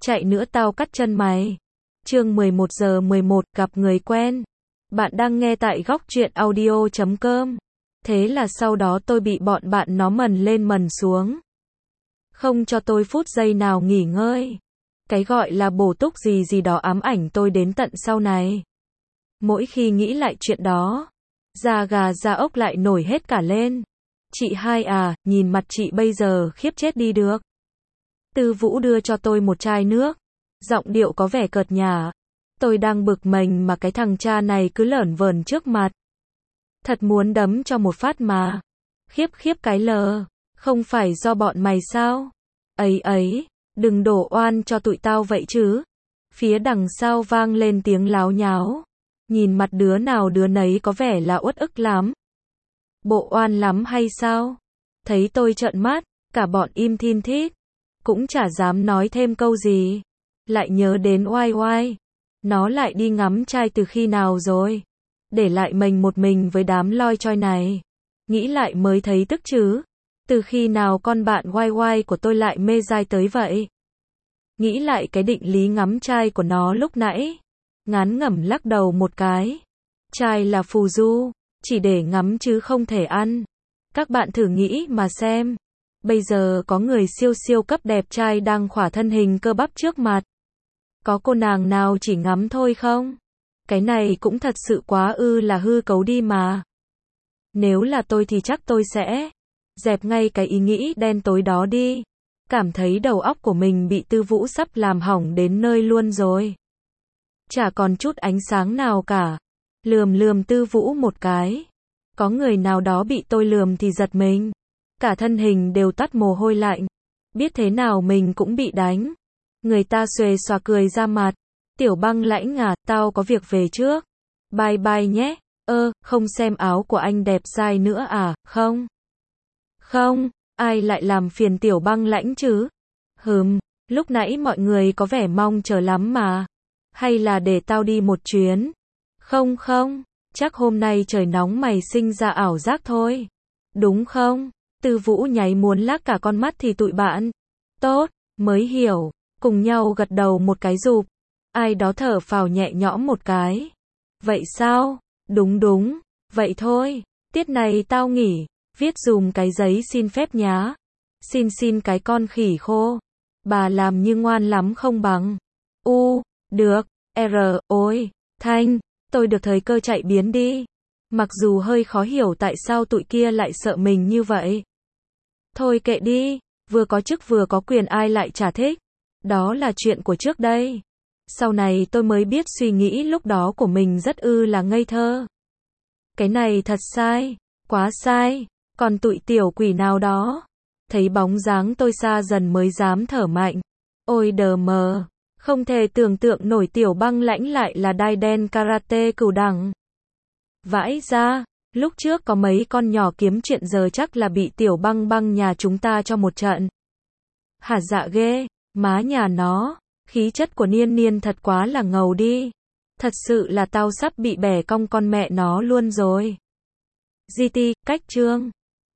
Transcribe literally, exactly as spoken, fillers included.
chạy nữa tao cắt chân mày. Chương mười một giờ mười một gặp người quen. Bạn đang nghe tại góc truyện audio chấm com. Thế là sau đó tôi bị bọn bạn nó mần lên mần xuống. Không cho tôi phút giây nào nghỉ ngơi. Cái gọi là bổ túc gì gì đó ám ảnh tôi đến tận sau này. Mỗi khi nghĩ lại chuyện đó, da gà da ốc lại nổi hết cả lên. Chị hai à, nhìn mặt chị bây giờ khiếp chết đi được. Tư Vũ đưa cho tôi một chai nước. Giọng điệu có vẻ cợt nhả. Tôi đang bực mình mà cái thằng cha này cứ lởn vởn trước mặt. Thật muốn đấm cho một phát mà. Khiếp khiếp cái lờ. Không phải do bọn mày sao? Ấy ấy, đừng đổ oan cho tụi tao vậy chứ. Phía đằng sau vang lên tiếng láo nháo. Nhìn mặt đứa nào đứa nấy có vẻ là uất ức lắm. Bộ oan lắm hay sao? Thấy tôi trợn mắt, cả bọn im thin thít. Cũng chả dám nói thêm câu gì. Lại nhớ đến oai oai. Nó lại đi ngắm trai từ khi nào rồi? Để lại mình một mình với đám loi choi này. Nghĩ lại mới thấy tức chứ. Từ khi nào con bạn oai oai của tôi lại mê dai tới vậy? Nghĩ lại cái định lý ngắm trai của nó lúc nãy. Ngán ngẩm lắc đầu một cái. Trai là phù du, chỉ để ngắm chứ không thể ăn. Các bạn thử nghĩ mà xem. Bây giờ có người siêu siêu cấp đẹp trai đang khỏa thân hình cơ bắp trước mặt. Có cô nàng nào chỉ ngắm thôi không? Cái này cũng thật sự quá ư là hư cấu đi mà. Nếu là tôi thì chắc tôi sẽ dẹp ngay cái ý nghĩ đen tối đó đi. Cảm thấy đầu óc của mình bị Tư Vũ sắp làm hỏng đến nơi luôn rồi. Chả còn chút ánh sáng nào cả. Lườm lườm Tư Vũ một cái. Có người nào đó bị tôi lườm thì giật mình. Cả thân hình đều toát mồ hôi lạnh. Biết thế nào mình cũng bị đánh. Người ta xuề xòa cười ra mặt. Tiểu Băng Lãnh à, tao có việc về trước. Bye bye nhé. Ơ, không xem áo của anh đẹp dai nữa à, không? Không, ai lại làm phiền Tiểu Băng Lãnh chứ? Hừm, lúc nãy mọi người có vẻ mong chờ lắm mà. Hay là để tao đi một chuyến? Không không, chắc hôm nay trời nóng mày sinh ra ảo giác thôi. Đúng không? Tư Vũ nháy muốn lác cả con mắt thì tụi bạn. Tốt, mới hiểu. Cùng nhau gật đầu một cái rụp. Ai đó thở phào nhẹ nhõm một cái. Vậy sao? Đúng đúng. Vậy thôi. Tiết này tao nghỉ. Viết dùm cái giấy xin phép nhá. Xin xin cái con khỉ khô. Bà làm như ngoan lắm không bằng. U. Được. R. Ôi. Thanh. Tôi được thời cơ chạy biến đi. Mặc dù hơi khó hiểu tại sao tụi kia lại sợ mình như vậy. Thôi kệ đi. Vừa có chức vừa có quyền ai lại chả thích. Đó là chuyện của trước đây. Sau này tôi mới biết suy nghĩ lúc đó của mình rất ư là ngây thơ. Cái này thật sai. Quá sai. Còn tụi tiểu quỷ nào đó. Thấy bóng dáng tôi xa dần mới dám thở mạnh. Ôi đờ mờ. Không thể tưởng tượng nổi Tiểu Băng Lãnh lại là đai đen karate cửu đẳng. Vãi ra. Lúc trước có mấy con nhỏ kiếm chuyện giờ chắc là bị Tiểu Băng Băng nhà chúng ta cho một trận. Hả dạ ghê. Má nhà nó. Khí chất của Niên Niên thật quá là ngầu đi. Thật sự là tao sắp bị bẻ cong con mẹ nó luôn rồi. giê tê, cách chương.